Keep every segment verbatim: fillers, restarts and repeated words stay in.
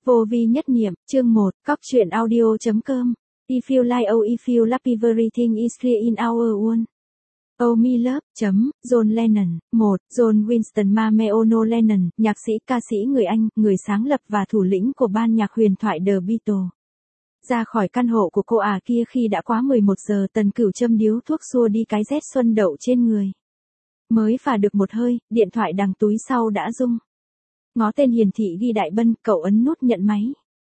Vô vi nhất niệm, chương một, cóc truyện audio.com. If you like oh if you love everything is clear in our world. Oh me love, chấm, John Lennon. một. John Winston Mameono Lennon, nhạc sĩ, ca sĩ người Anh, người sáng lập và thủ lĩnh của ban nhạc huyền thoại The Beatles. Ra khỏi căn hộ của cô ả kia khi đã quá mười một giờ, Tần Cửu châm điếu thuốc xua đi cái rét xuân đậu trên người. Mới phà được một hơi, điện thoại đằng túi sau đã rung. Ngó tên hiển thị ghi Đại Bân, cậu ấn nút nhận máy.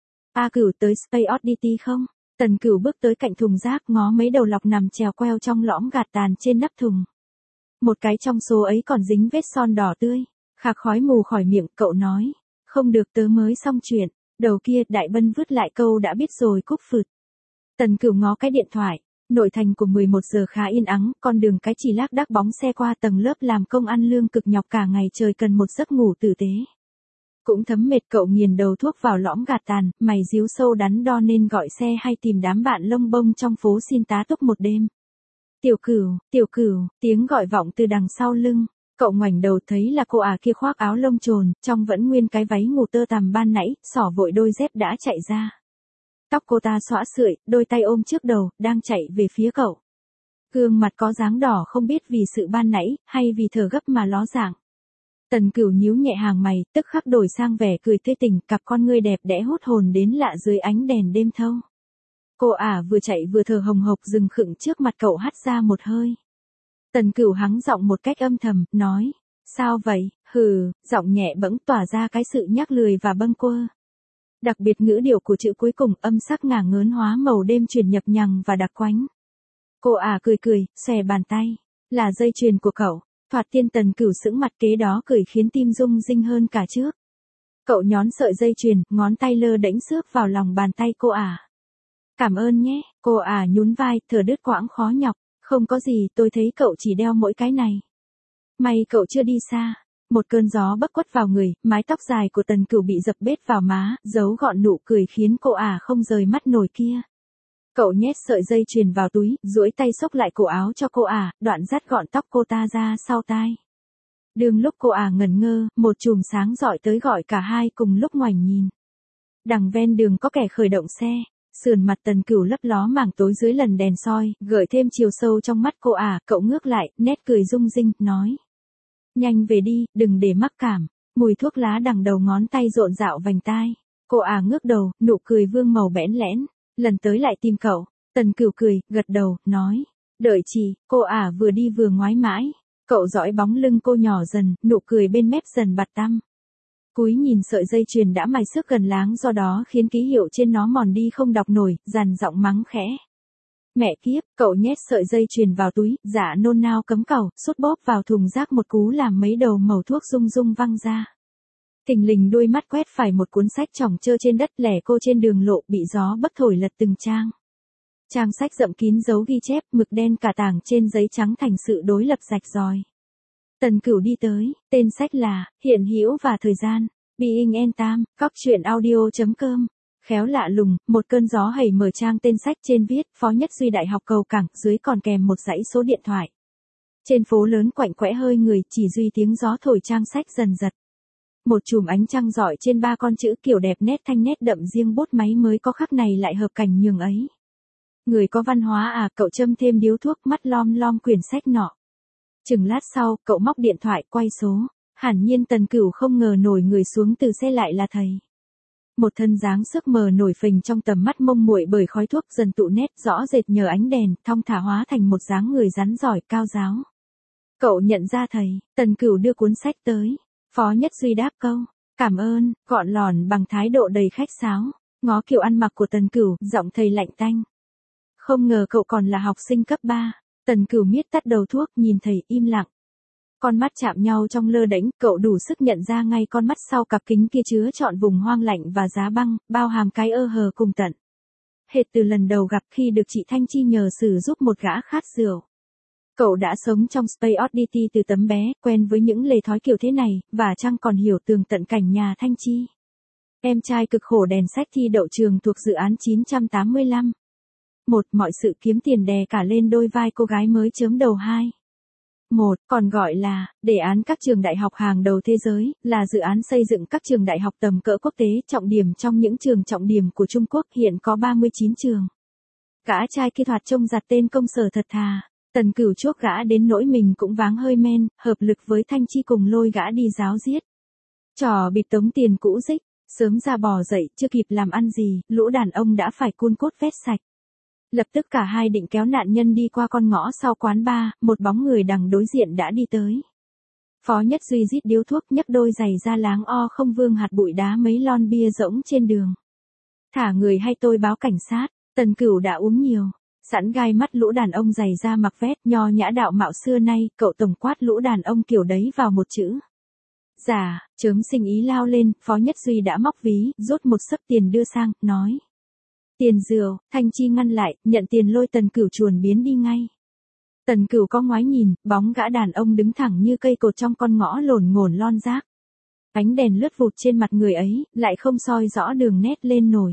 A Cửu tới Space Oddity không? Tần Cửu bước tới cạnh thùng rác, ngó mấy đầu lọc nằm chèo queo trong lõm gạt tàn trên nắp thùng. Một cái trong số ấy còn dính vết son đỏ tươi. Khạc khói mù khỏi miệng, cậu nói. Không được, tớ mới xong chuyện. Đầu kia, Đại Bân vứt lại câu đã biết rồi cúp phượt. Tần Cửu ngó cái điện thoại. Nội thành của mười một giờ khá yên ắng, con đường cái chỉ lác đác bóng xe qua tầng lớp làm công ăn lương cực nhọc cả ngày trời cần một giấc ngủ tử tế. Cũng thấm mệt, cậu nghiền đầu thuốc vào lõm gạt tàn, mày díu sâu đắn đo nên gọi xe hay tìm đám bạn lông bông trong phố xin tá túc một đêm. Tiểu Cửu, Tiểu Cửu, tiếng gọi vọng từ đằng sau lưng. Cậu ngoảnh đầu thấy là cô ả kia khoác áo lông trồn, trong vẫn nguyên cái váy ngủ tơ tằm ban nãy, xỏ vội đôi dép đã chạy ra. Tóc cô ta xõa sượi, đôi tay ôm trước đầu, đang chạy về phía cậu. Gương mặt có dáng đỏ không biết vì sự ban nãy, hay vì thở gấp mà ló dạng. Tần Cửu nhíu nhẹ hàng mày, tức khắc đổi sang vẻ cười tươi tỉnh, cặp con ngươi đẹp đẽ hút hồn đến lạ dưới ánh đèn đêm thâu. Cô ả vừa chạy vừa thở hồng hộc dừng khựng trước mặt cậu hắt ra một hơi. Tần Cửu hắng giọng một cách âm thầm, nói, sao vậy, hừ, giọng nhẹ bẫng tỏa ra cái sự nhác lười và bâng quơ. Đặc biệt ngữ điệu của chữ cuối cùng âm sắc ngả ngớn hóa màu đêm truyền nhập nhằng và đặc quánh. Cô ả cười cười, xòe bàn tay, là dây chuyền của cậu. Thoạt tiên Tần Cửu sững mặt, kế đó cười khiến tim rung rinh hơn cả trước. Cậu nhón sợi dây chuyền, ngón tay lơ đễnh xước vào lòng bàn tay cô ả. Cảm ơn nhé, cô ả nhún vai, thở đứt quãng khó nhọc. Không có gì, tôi thấy cậu chỉ đeo mỗi cái này. May cậu chưa đi xa. Một cơn gió bấc quất vào người, mái tóc dài của Tần Cửu bị dập bết vào má, giấu gọn nụ cười khiến cô ả không rời mắt nổi kia. Cậu nhét sợi dây chuyền vào túi, duỗi tay xốc lại cổ áo cho cô ả, đoạn dắt gọn tóc cô ta ra sau tai. Đường lúc cô ả ngẩn ngơ, một chùm sáng rọi tới gọi cả hai cùng lúc ngoảnh nhìn. Đằng ven đường có kẻ khởi động xe, sườn mặt Tần Cửu lấp ló mảng tối dưới lần đèn soi, gợi thêm chiều sâu trong mắt cô ả, cậu ngước lại, nét cười rung rinh, nói. Nhanh về đi, đừng để mắc cảm. Mùi thuốc lá đằng đầu ngón tay rộn rạo vành tai. Cô ả ngước đầu, nụ cười vương màu bẽn lẽn. Lần tới lại tìm cậu. Tần Cửu cười, gật đầu, nói. Đợi chị, cô ả vừa đi vừa ngoái mãi. Cậu dõi bóng lưng cô nhỏ dần, nụ cười bên mép dần bặt tăm. Cúi nhìn sợi dây chuyền đã mài xước gần láng, do đó khiến ký hiệu trên nó mòn đi không đọc nổi, dằn giọng mắng khẽ. Mẹ kiếp, cậu nhét sợi dây chuyền vào túi, dạ nôn nao cấm cẩu, sút bóp vào thùng rác một cú làm mấy đầu mẩu thuốc rung rung văng ra. Thình lình đôi mắt quét phải một cuốn sách chỏng chơ trên đất, lẻ cô trên đường lộ bị gió bấc thổi lật từng trang. Trang sách rậm kín dấu ghi chép, mực đen cả tảng trên giấy trắng thành sự đối lập rạch ròi. Tần Cửu đi tới, tên sách là Hiện hữu và thời gian, Being and Time, cóc truyện audio.com. Khéo lạ lùng, một cơn gió hầy mở trang tên sách, trên viết, Phó Nhất Duy Đại học Cầu Cảng, dưới còn kèm một dãy số điện thoại. Trên phố lớn quạnh quẽ hơi người, chỉ duy tiếng gió thổi trang sách dần giật. Một chùm ánh trăng rọi trên ba con chữ kiểu đẹp nét thanh nét đậm riêng bút máy mới có khắc này lại hợp cảnh nhường ấy. Người có văn hóa à, cậu châm thêm điếu thuốc, mắt lom lom quyển sách nọ. Chừng lát sau, cậu móc điện thoại, quay số. Hẳn nhiên Tần Cửu không ngờ nổi người xuống từ xe lại là thầy. Một thân dáng sức mờ nổi phình trong tầm mắt mông muội bởi khói thuốc dần tụ nét rõ rệt nhờ ánh đèn, thong thả hóa thành một dáng người rắn giỏi, cao giáo. Cậu nhận ra thầy, Tần Cửu đưa cuốn sách tới. Phó Nhất Duy đáp câu, cảm ơn, gọn lòn bằng thái độ đầy khách sáo. Ngó kiểu ăn mặc của Tần Cửu, giọng thầy lạnh tanh. Không ngờ cậu còn là học sinh cấp ba. Tần Cửu miết tắt đầu thuốc, nhìn thầy im lặng. Con mắt chạm nhau trong lơ đễnh, cậu đủ sức nhận ra ngay con mắt sau cặp kính kia chứa trọn vùng hoang lạnh và giá băng, bao hàm cái ơ hờ cùng tận. Hệt từ lần đầu gặp khi được chị Thanh Chi nhờ xử giúp một gã khát rượu. Cậu đã sống trong Space Oddity từ tấm bé, quen với những lề thói kiểu thế này, và chăng còn hiểu tường tận cảnh nhà Thanh Chi. Em trai cực khổ đèn sách thi đậu trường thuộc dự án chín trăm tám mươi lăm. Một, mọi sự kiếm tiền đè cả lên đôi vai cô gái mới chớm đầu hai. một, còn gọi là, đề án các trường đại học hàng đầu thế giới, là dự án xây dựng các trường đại học tầm cỡ quốc tế trọng điểm trong những trường trọng điểm của Trung Quốc, hiện có ba mươi chín trường. Gã trai kia thoạt trông giặt tên công sở thật thà, Tần Cửu chuốc gã đến nỗi mình cũng váng hơi men, hợp lực với Thanh Chi cùng lôi gã đi giáo giết. Trò bịp tống tiền cũ dích, sớm ra bò dậy, chưa kịp làm ăn gì, lũ đàn ông đã phải cun cốt vét sạch. Lập tức cả hai định kéo nạn nhân đi qua con ngõ sau quán bar, một bóng người đằng đối diện đã đi tới. Phó Nhất Duy rít điếu thuốc nhấc đôi giày ra láng o không vương hạt bụi đá mấy lon bia rỗng trên đường. Thả người hay tôi báo cảnh sát, Tần Cửu đã uống nhiều. Sẵn gai mắt lũ đàn ông giày ra mặc vét nho nhã đạo mạo xưa nay, cậu tổng quát lũ đàn ông kiểu đấy vào một chữ. Dạ, chớm sinh ý lao lên, Phó Nhất Duy đã móc ví, rút một xấp tiền đưa sang, nói. Tiền rượu, Thanh Chi ngăn lại, nhận tiền lôi Tần Cửu chuồn biến đi ngay. Tần Cửu có ngoái nhìn, bóng gã đàn ông đứng thẳng như cây cột trong con ngõ lổn ngổn lon rác. Ánh đèn lướt vụt trên mặt người ấy, lại không soi rõ đường nét lên nổi.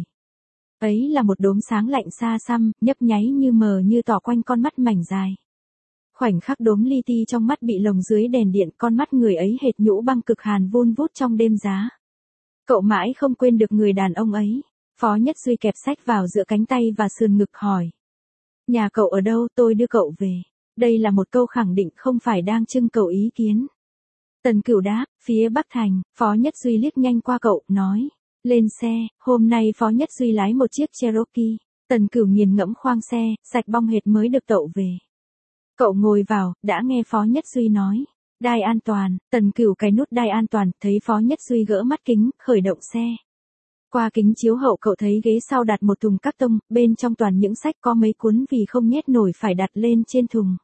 Ấy là một đốm sáng lạnh xa xăm, nhấp nháy như mờ như tỏ quanh con mắt mảnh dài. Khoảnh khắc đốm li ti trong mắt bị lồng dưới đèn điện, con mắt người ấy hệt nhũ băng cực hàn vun vút trong đêm giá. Cậu mãi không quên được người đàn ông ấy. Phó Nhất Duy kẹp sách vào giữa cánh tay và sườn ngực hỏi. Nhà cậu ở đâu, tôi đưa cậu về. Đây là một câu khẳng định không phải đang trưng cầu ý kiến. Tần Cửu đáp, phía Bắc Thành. Phó Nhất Duy liếc nhanh qua cậu, nói. Lên xe, hôm nay Phó Nhất Duy lái một chiếc Cherokee. Tần Cửu nghiền ngẫm khoang xe, sạch bong hệt mới được tậu về. Cậu ngồi vào, đã nghe Phó Nhất Duy nói. Đai an toàn, Tần Cửu cài nút đai an toàn, thấy Phó Nhất Duy gỡ mắt kính, khởi động xe. Qua kính chiếu hậu cậu thấy ghế sau đặt một thùng cát tông, bên trong toàn những sách có mấy cuốn vì không nhét nổi phải đặt lên trên thùng.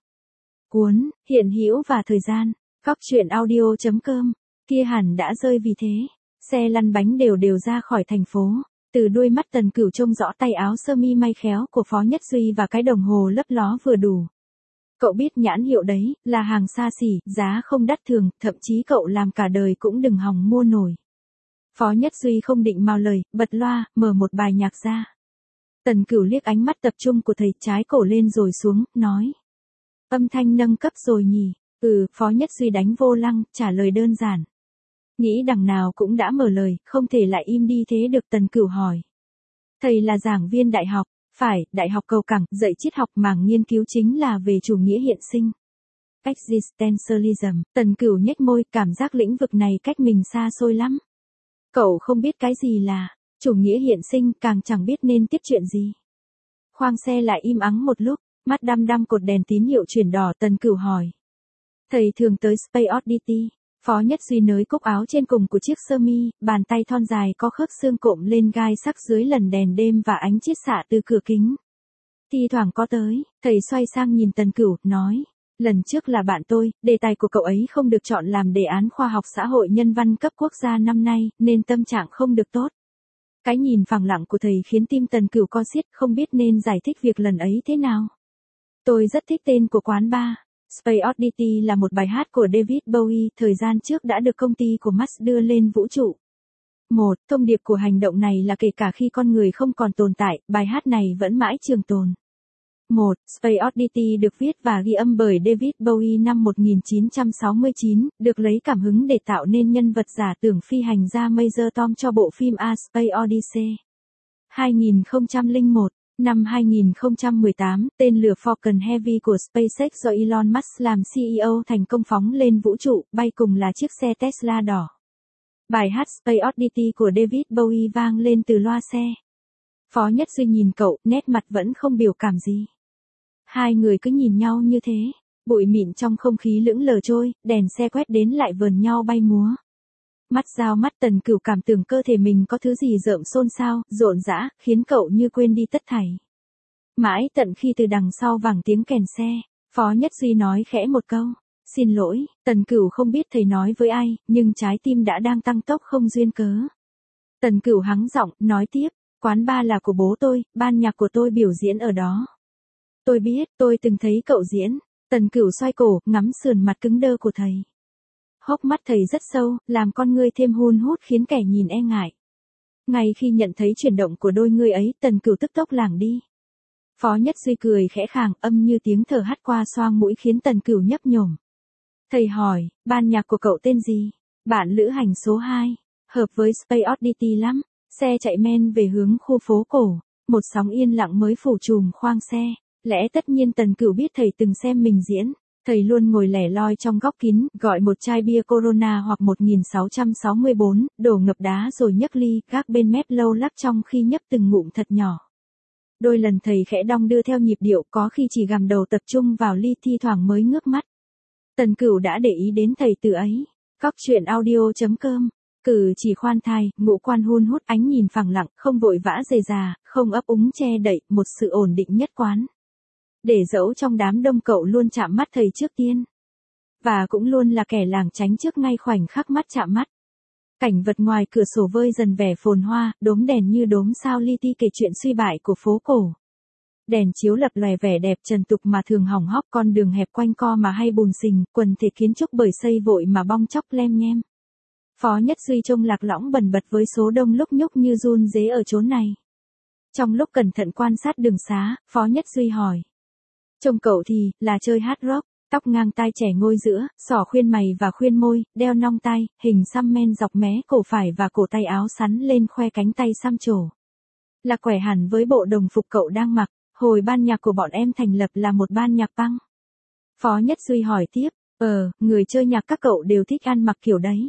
Cuốn, hiện hữu và thời gian, góc truyện audio chấm com, kia hẳn đã rơi vì thế. Xe lăn bánh đều đều ra khỏi thành phố. Từ đuôi mắt Tần Cửu trông rõ tay áo sơ mi may khéo của Phó Nhất Duy và cái đồng hồ lấp ló vừa đủ. Cậu biết nhãn hiệu đấy, là hàng xa xỉ, giá không đắt thường, thậm chí cậu làm cả đời cũng đừng hòng mua nổi. Phó Nhất Duy không định mau lời, bật loa, mở một bài nhạc ra. Tần Cửu liếc ánh mắt tập trung của thầy, trái cổ lên rồi xuống, nói. Âm thanh nâng cấp rồi nhỉ? Ừ, Phó Nhất Duy đánh vô lăng, trả lời đơn giản. Nghĩ đằng nào cũng đã mở lời, không thể lại im đi thế được. Tần Cửu hỏi. Thầy là giảng viên đại học, phải, đại học Cầu Cảng, dạy triết học, mảng nghiên cứu chính là về chủ nghĩa hiện sinh. Existentialism, Tần Cửu nhếch môi, cảm giác lĩnh vực này cách mình xa xôi lắm. Cậu không biết cái gì là chủ nghĩa hiện sinh, càng chẳng biết nên tiếp chuyện gì. Khoang xe lại im ắng một lúc, mắt đăm đăm cột đèn tín hiệu chuyển đỏ. Tần Cửu hỏi. Thầy thường tới Space Oddity. Phó Nhất Duy nới cúc áo trên cùng của chiếc sơ mi, bàn tay thon dài có khớp xương cộm lên gai sắc dưới lần đèn đêm và ánh chiết xạ từ cửa kính. Thi thoảng có tới, thầy xoay sang nhìn Tần Cửu, nói. Lần trước là bạn tôi, đề tài của cậu ấy không được chọn làm đề án khoa học xã hội nhân văn cấp quốc gia năm nay, nên tâm trạng không được tốt. Cái nhìn phẳng lặng của thầy khiến tim Tần Cửu co xiết, không biết nên giải thích việc lần ấy thế nào. Tôi rất thích tên của quán bar. Space Oddity là một bài hát của David Bowie, thời gian trước đã được công ty của Musk đưa lên vũ trụ. Một, thông điệp của hành động này là kể cả khi con người không còn tồn tại, bài hát này vẫn mãi trường tồn. Một, Space Oddity được viết và ghi âm bởi David Bowie năm một nghìn chín trăm sáu mươi chín, được lấy cảm hứng để tạo nên nhân vật giả tưởng phi hành gia Major Tom cho bộ phim A Space Odyssey. hai nghìn không trăm lẻ một, năm hai nghìn không trăm mười tám, tên lửa Falcon Heavy của SpaceX do Elon Musk làm xê e ô thành công phóng lên vũ trụ, bay cùng là chiếc xe Tesla đỏ. Bài hát Space Oddity của David Bowie vang lên từ loa xe. Phó Nhất Duy nhìn cậu, nét mặt vẫn không biểu cảm gì. Hai người cứ nhìn nhau như thế, bụi mịn trong không khí lững lờ trôi, đèn xe quét đến lại vờn nhau bay múa. Mắt giao mắt Tần Cửu cảm tưởng cơ thể mình có thứ gì rợm xôn xao, rộn rã, khiến cậu như quên đi tất thảy. Mãi tận khi từ đằng sau vang tiếng kèn xe, Phó Nhất Duy nói khẽ một câu. Xin lỗi, Tần Cửu không biết thầy nói với ai, nhưng trái tim đã đang tăng tốc không duyên cớ. Tần Cửu hắng giọng, nói tiếp, quán bar là của bố tôi, ban nhạc của tôi biểu diễn ở đó. Tôi biết, tôi từng thấy cậu diễn. Tần Cửu xoay cổ, ngắm sườn mặt cứng đơ của thầy. Hốc mắt thầy rất sâu, làm con ngươi thêm hun hút khiến kẻ nhìn e ngại. Ngay khi nhận thấy chuyển động của đôi ngươi ấy, Tần Cửu tức tốc lảng đi. Phó Nhất Duy cười khẽ khàng, âm như tiếng thở hắt qua xoang mũi khiến Tần Cửu nhấp nhổm. Thầy hỏi, ban nhạc của cậu tên gì? Bạn lữ hành số hai. Hợp với Space Oddity lắm. Xe chạy men về hướng khu phố cổ. Một sóng yên lặng mới phủ trùm khoang xe. Lẽ tất nhiên Tần Cửu biết thầy từng xem mình diễn. Thầy luôn ngồi lẻ loi trong góc kín, gọi một chai bia Corona hoặc một nghìn sáu trăm sáu mươi bốn, đổ ngập đá rồi nhấc ly, gác bên mép lâu lắc trong khi nhấp từng ngụm thật nhỏ. Đôi lần thầy khẽ đong đưa theo nhịp điệu, có khi chỉ gằm đầu tập trung vào ly, thi thoảng mới ngước mắt. Tần Cửu đã để ý đến thầy từ ấy. Cóc truyện audio chấm com. Cử chỉ khoan thai, ngũ quan hun hút, ánh nhìn phẳng lặng, không vội vã dề già, không ấp úng che đậy, một sự ổn định nhất quán. Để dẫu trong đám đông cậu luôn chạm mắt thầy trước tiên. Và cũng luôn là kẻ lảng tránh trước ngay khoảnh khắc mắt chạm mắt. Cảnh vật ngoài cửa sổ vơi dần vẻ phồn hoa, đốm đèn như đốm sao li ti kể chuyện suy bại của phố cổ. Đèn chiếu lập lòe vẻ đẹp trần tục mà thường hỏng hóc, con đường hẹp quanh co mà hay bùn xình, quần thể kiến trúc bởi xây vội mà bong chóc lem nhem. Phó Nhất Duy trông lạc lõng bần bật với số đông lúc nhúc như run rế ở chốn này. Trong lúc cẩn thận quan sát đường xá, Phó Nhất Duy hỏi. Trông cậu thì, là chơi hard rock, tóc ngang tai trẻ ngôi giữa, xỏ khuyên mày và khuyên môi, đeo nong tai, hình xăm men dọc mé cổ phải và cổ tay áo sắn lên khoe cánh tay xăm trổ. Là quẻ hẳn với bộ đồng phục cậu đang mặc, hồi ban nhạc của bọn em thành lập là một ban nhạc punk. Phó Nhất Duy hỏi tiếp, ờ, người chơi nhạc các cậu đều thích ăn mặc kiểu đấy.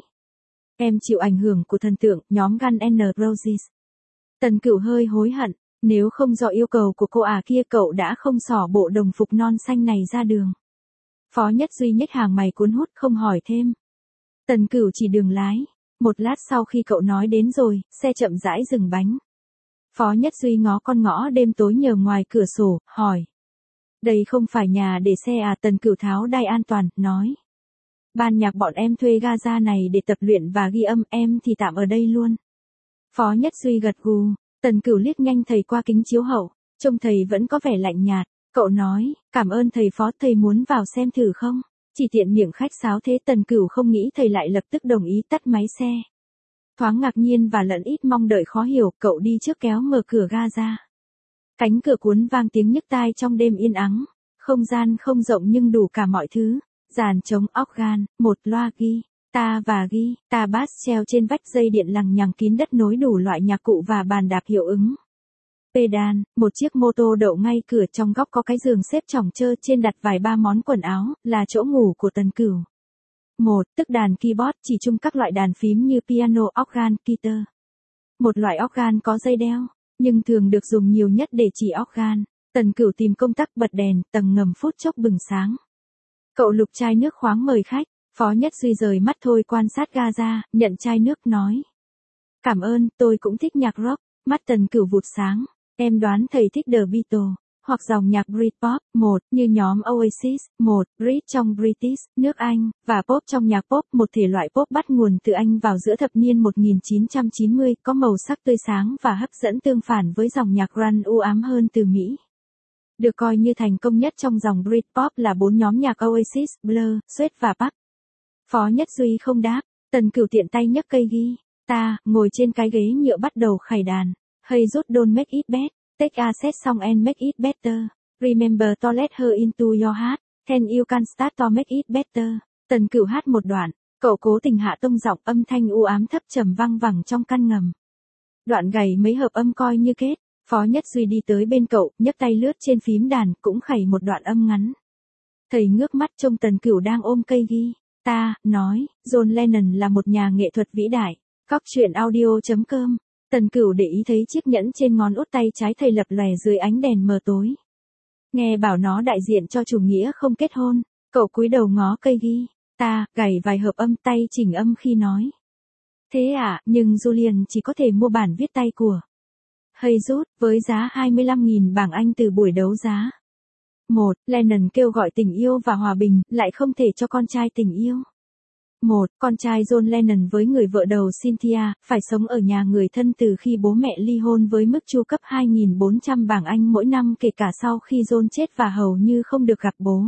Em chịu ảnh hưởng của thần tượng, nhóm Guns N' Roses. Tần Cửu hơi hối hận. Nếu không do yêu cầu của cô à kia cậu đã không xỏ bộ đồng phục non xanh này ra đường. Phó Nhất Duy nhếch hàng mày cuốn hút không hỏi thêm. Tần Cửu chỉ đường lái. Một lát sau khi cậu nói đến rồi, xe chậm rãi dừng bánh. Phó Nhất Duy ngó con ngõ đêm tối nhờ ngoài cửa sổ, hỏi. Đây không phải nhà để xe à? Tần Cửu tháo đai an toàn, nói. Ban nhạc bọn em thuê ga này để tập luyện và ghi âm, em thì tạm ở đây luôn. Phó Nhất Duy gật gù. Tần Cửu liếc nhanh thầy qua kính chiếu hậu, trông thầy vẫn có vẻ lạnh nhạt. Cậu nói, cảm ơn thầy Phó, thầy muốn vào xem thử không? Chỉ tiện miệng khách sáo thế. Tần Cửu không nghĩ thầy lại lập tức đồng ý tắt máy xe. Thoáng ngạc nhiên và lẫn ít mong đợi khó hiểu, cậu đi trước kéo mở cửa ga ra. Cánh cửa cuốn vang tiếng nhức tai trong đêm yên ắng. Không gian không rộng nhưng đủ cả mọi thứ. Dàn trống organ, một loa ghi. Ta và ghi, ta bass treo trên vách, dây điện lằng nhằng kín đất nối đủ loại nhạc cụ và bàn đạp hiệu ứng. Pedal, một chiếc mô tô đậu ngay cửa, trong góc có cái giường xếp chỏng chơ, trên đặt vài ba món quần áo, là chỗ ngủ của Tần Cửu. Một, tức đàn keyboard, chỉ chung các loại đàn phím như piano, organ, guitar. Một loại organ có dây đeo, nhưng thường được dùng nhiều nhất để chỉ organ. Tần Cửu tìm công tắc bật đèn, tầng ngầm phút chốc bừng sáng. Cậu lục chai nước khoáng mời khách. Phó Nhất Duy rời mắt thôi quan sát ga ra, nhận chai nước nói. Cảm ơn, tôi cũng thích nhạc rock. Mắt Tần Cửu vụt sáng. Em đoán thầy thích The Beatles, hoặc dòng nhạc Britpop, một, như nhóm Oasis, một, Brit trong British, nước Anh, và pop trong nhạc pop, một thể loại pop bắt nguồn từ Anh vào giữa thập niên một nghìn chín trăm chín mươi, có màu sắc tươi sáng và hấp dẫn, tương phản với dòng nhạc grunge u ám hơn từ Mỹ. Được coi như thành công nhất trong dòng Britpop là bốn nhóm nhạc Oasis, Blur, Sweat và Park. Phó Nhất Duy không đáp. Tần Cửu tiện tay nhấc cây ghi. Ta, ngồi trên cái ghế nhựa bắt đầu khải đàn. Hey rút don't make it bad. Take a set song and make it better. Remember to let her into your heart. Then you can start to make it better. Tần Cửu hát một đoạn. Cậu cố tình hạ tông giọng, âm thanh u ám thấp trầm vang vẳng trong căn ngầm. Đoạn gầy mấy hợp âm coi như kết. Phó Nhất Duy đi tới bên cậu, nhấc tay lướt trên phím đàn, cũng khẩy một đoạn âm ngắn. Thầy ngước mắt trông Tần Cửu đang ôm cây ghi. Ta, nói, John Lennon là một nhà nghệ thuật vĩ đại. Cóc truyện audio chấm com. Tần Cửu để ý thấy chiếc nhẫn trên ngón út tay trái thầy lập lòe dưới ánh đèn mờ tối. Nghe bảo nó đại diện cho chủ nghĩa không kết hôn. Cậu cúi đầu ngó cây ghi. Ta, gảy vài hợp âm, tay chỉnh âm khi nói. Thế à, nhưng Julian chỉ có thể mua bản viết tay của Hey Jude, với giá hai mươi lăm nghìn bảng Anh từ buổi đấu giá. Một, Lennon kêu gọi tình yêu và hòa bình, lại không thể cho con trai tình yêu. Một, con trai John Lennon với người vợ đầu Cynthia, phải sống ở nhà người thân từ khi bố mẹ ly hôn với mức chu cấp hai nghìn bốn trăm bảng Anh mỗi năm, kể cả sau khi John chết và hầu như không được gặp bố.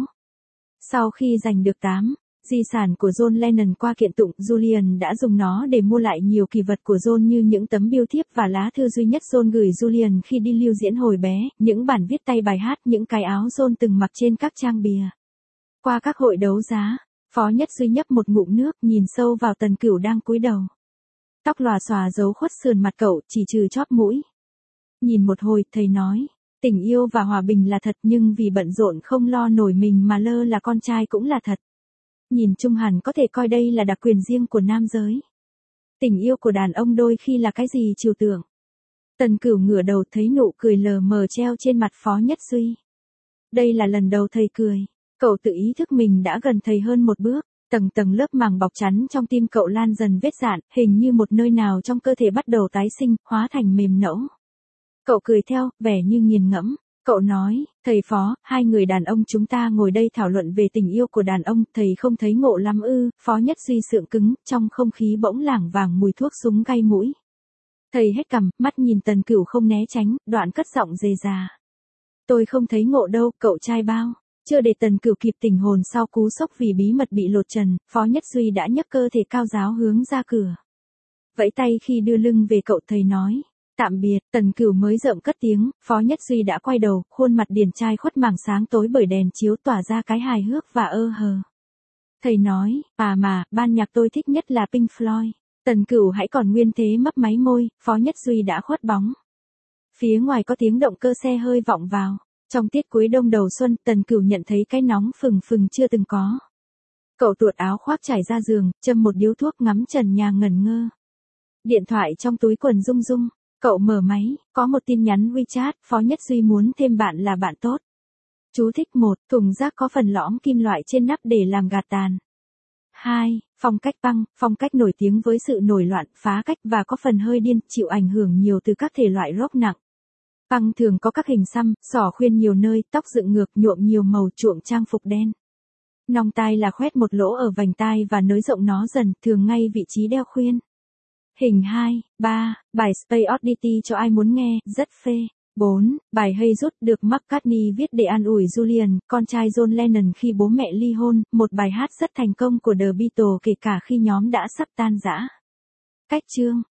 Sau khi giành được tám di sản của John Lennon qua kiện tụng, Julian đã dùng nó để mua lại nhiều kỳ vật của John như những tấm bưu thiếp và lá thư duy nhất John gửi Julian khi đi lưu diễn hồi bé, những bản viết tay bài hát, những cái áo John từng mặc trên các trang bìa. Qua các hội đấu giá, Phó Nhất Duy nhấp một ngụm nước, nhìn sâu vào Tần Cửu đang cúi đầu. Tóc lòa xòa giấu khuất sườn mặt cậu, chỉ trừ chóp mũi. Nhìn một hồi, thầy nói, tình yêu và hòa bình là thật, nhưng vì bận rộn không lo nổi mình mà lơ là con trai cũng là thật. Nhìn chung hẳn có thể coi đây là đặc quyền riêng của nam giới. Tình yêu của đàn ông đôi khi là cái gì trừu tượng. Tần Cửu ngửa đầu thấy nụ cười lờ mờ treo trên mặt Phó Nhất Duy. Đây là lần đầu thầy cười. Cậu tự ý thức mình đã gần thầy hơn một bước. Tầng tầng lớp màng bọc chắn trong tim cậu lan dần vết dạn, hình như một nơi nào trong cơ thể bắt đầu tái sinh, hóa thành mềm nẫu. Cậu cười theo, vẻ như nghiền ngẫm. Cậu nói, thầy Phó, hai người đàn ông chúng ta ngồi đây thảo luận về tình yêu của đàn ông, thầy không thấy ngộ lắm ư? Phó Nhất Duy sượng cứng, trong không khí bỗng lảng vàng mùi thuốc súng cay mũi. Thầy hết cằm, mắt nhìn Tần Cửu không né tránh, đoạn cất giọng dề già. Tôi không thấy ngộ đâu, cậu trai bao. Chưa để Tần Cửu kịp tỉnh hồn sau cú sốc vì bí mật bị lột trần, Phó Nhất Duy đã nhấc cơ thể cao giáo hướng ra cửa. Vẫy tay khi đưa lưng về cậu, thầy nói. Tạm biệt. Tần Cửu mới rợm cất tiếng, Phó Nhất Duy đã quay đầu, khuôn mặt điển trai khuất màng sáng tối bởi đèn chiếu tỏa ra cái hài hước và ơ hờ. Thầy nói, à mà, ban nhạc tôi thích nhất là Pink Floyd. Tần Cửu hãy còn nguyên thế mấp máy môi, Phó Nhất Duy đã khuất bóng. Phía ngoài có tiếng động cơ xe hơi vọng vào. Trong tiết cuối đông đầu xuân, Tần Cửu nhận thấy cái nóng phừng phừng chưa từng có. Cậu tuột áo khoác trải ra giường, châm một điếu thuốc ngắm trần nhà ngẩn ngơ. Điện thoại trong túi quần rung rung. Cậu mở máy, có một tin nhắn WeChat, Phó Nhất Duy muốn thêm bạn là bạn tốt. Chú thích một, thùng rác có phần lõm kim loại trên nắp để làm gạt tàn. hai. Phong cách Punk, phong cách nổi tiếng với sự nổi loạn, phá cách và có phần hơi điên, chịu ảnh hưởng nhiều từ các thể loại rock nặng. Punk thường có các hình xăm, xỏ khuyên nhiều nơi, tóc dựng ngược, nhuộm nhiều màu, chuộng trang phục đen. Nòng tai là khoét một lỗ ở vành tai và nới rộng nó dần, thường ngay vị trí đeo khuyên. Hình hai, ba, bài Space Oddity cho ai muốn nghe, rất phê. bốn. Bài Hey Jude được McCartney viết để an ủi Julian, con trai John Lennon khi bố mẹ ly hôn, một bài hát rất thành công của The Beatles kể cả khi nhóm đã sắp tan rã. Cách chương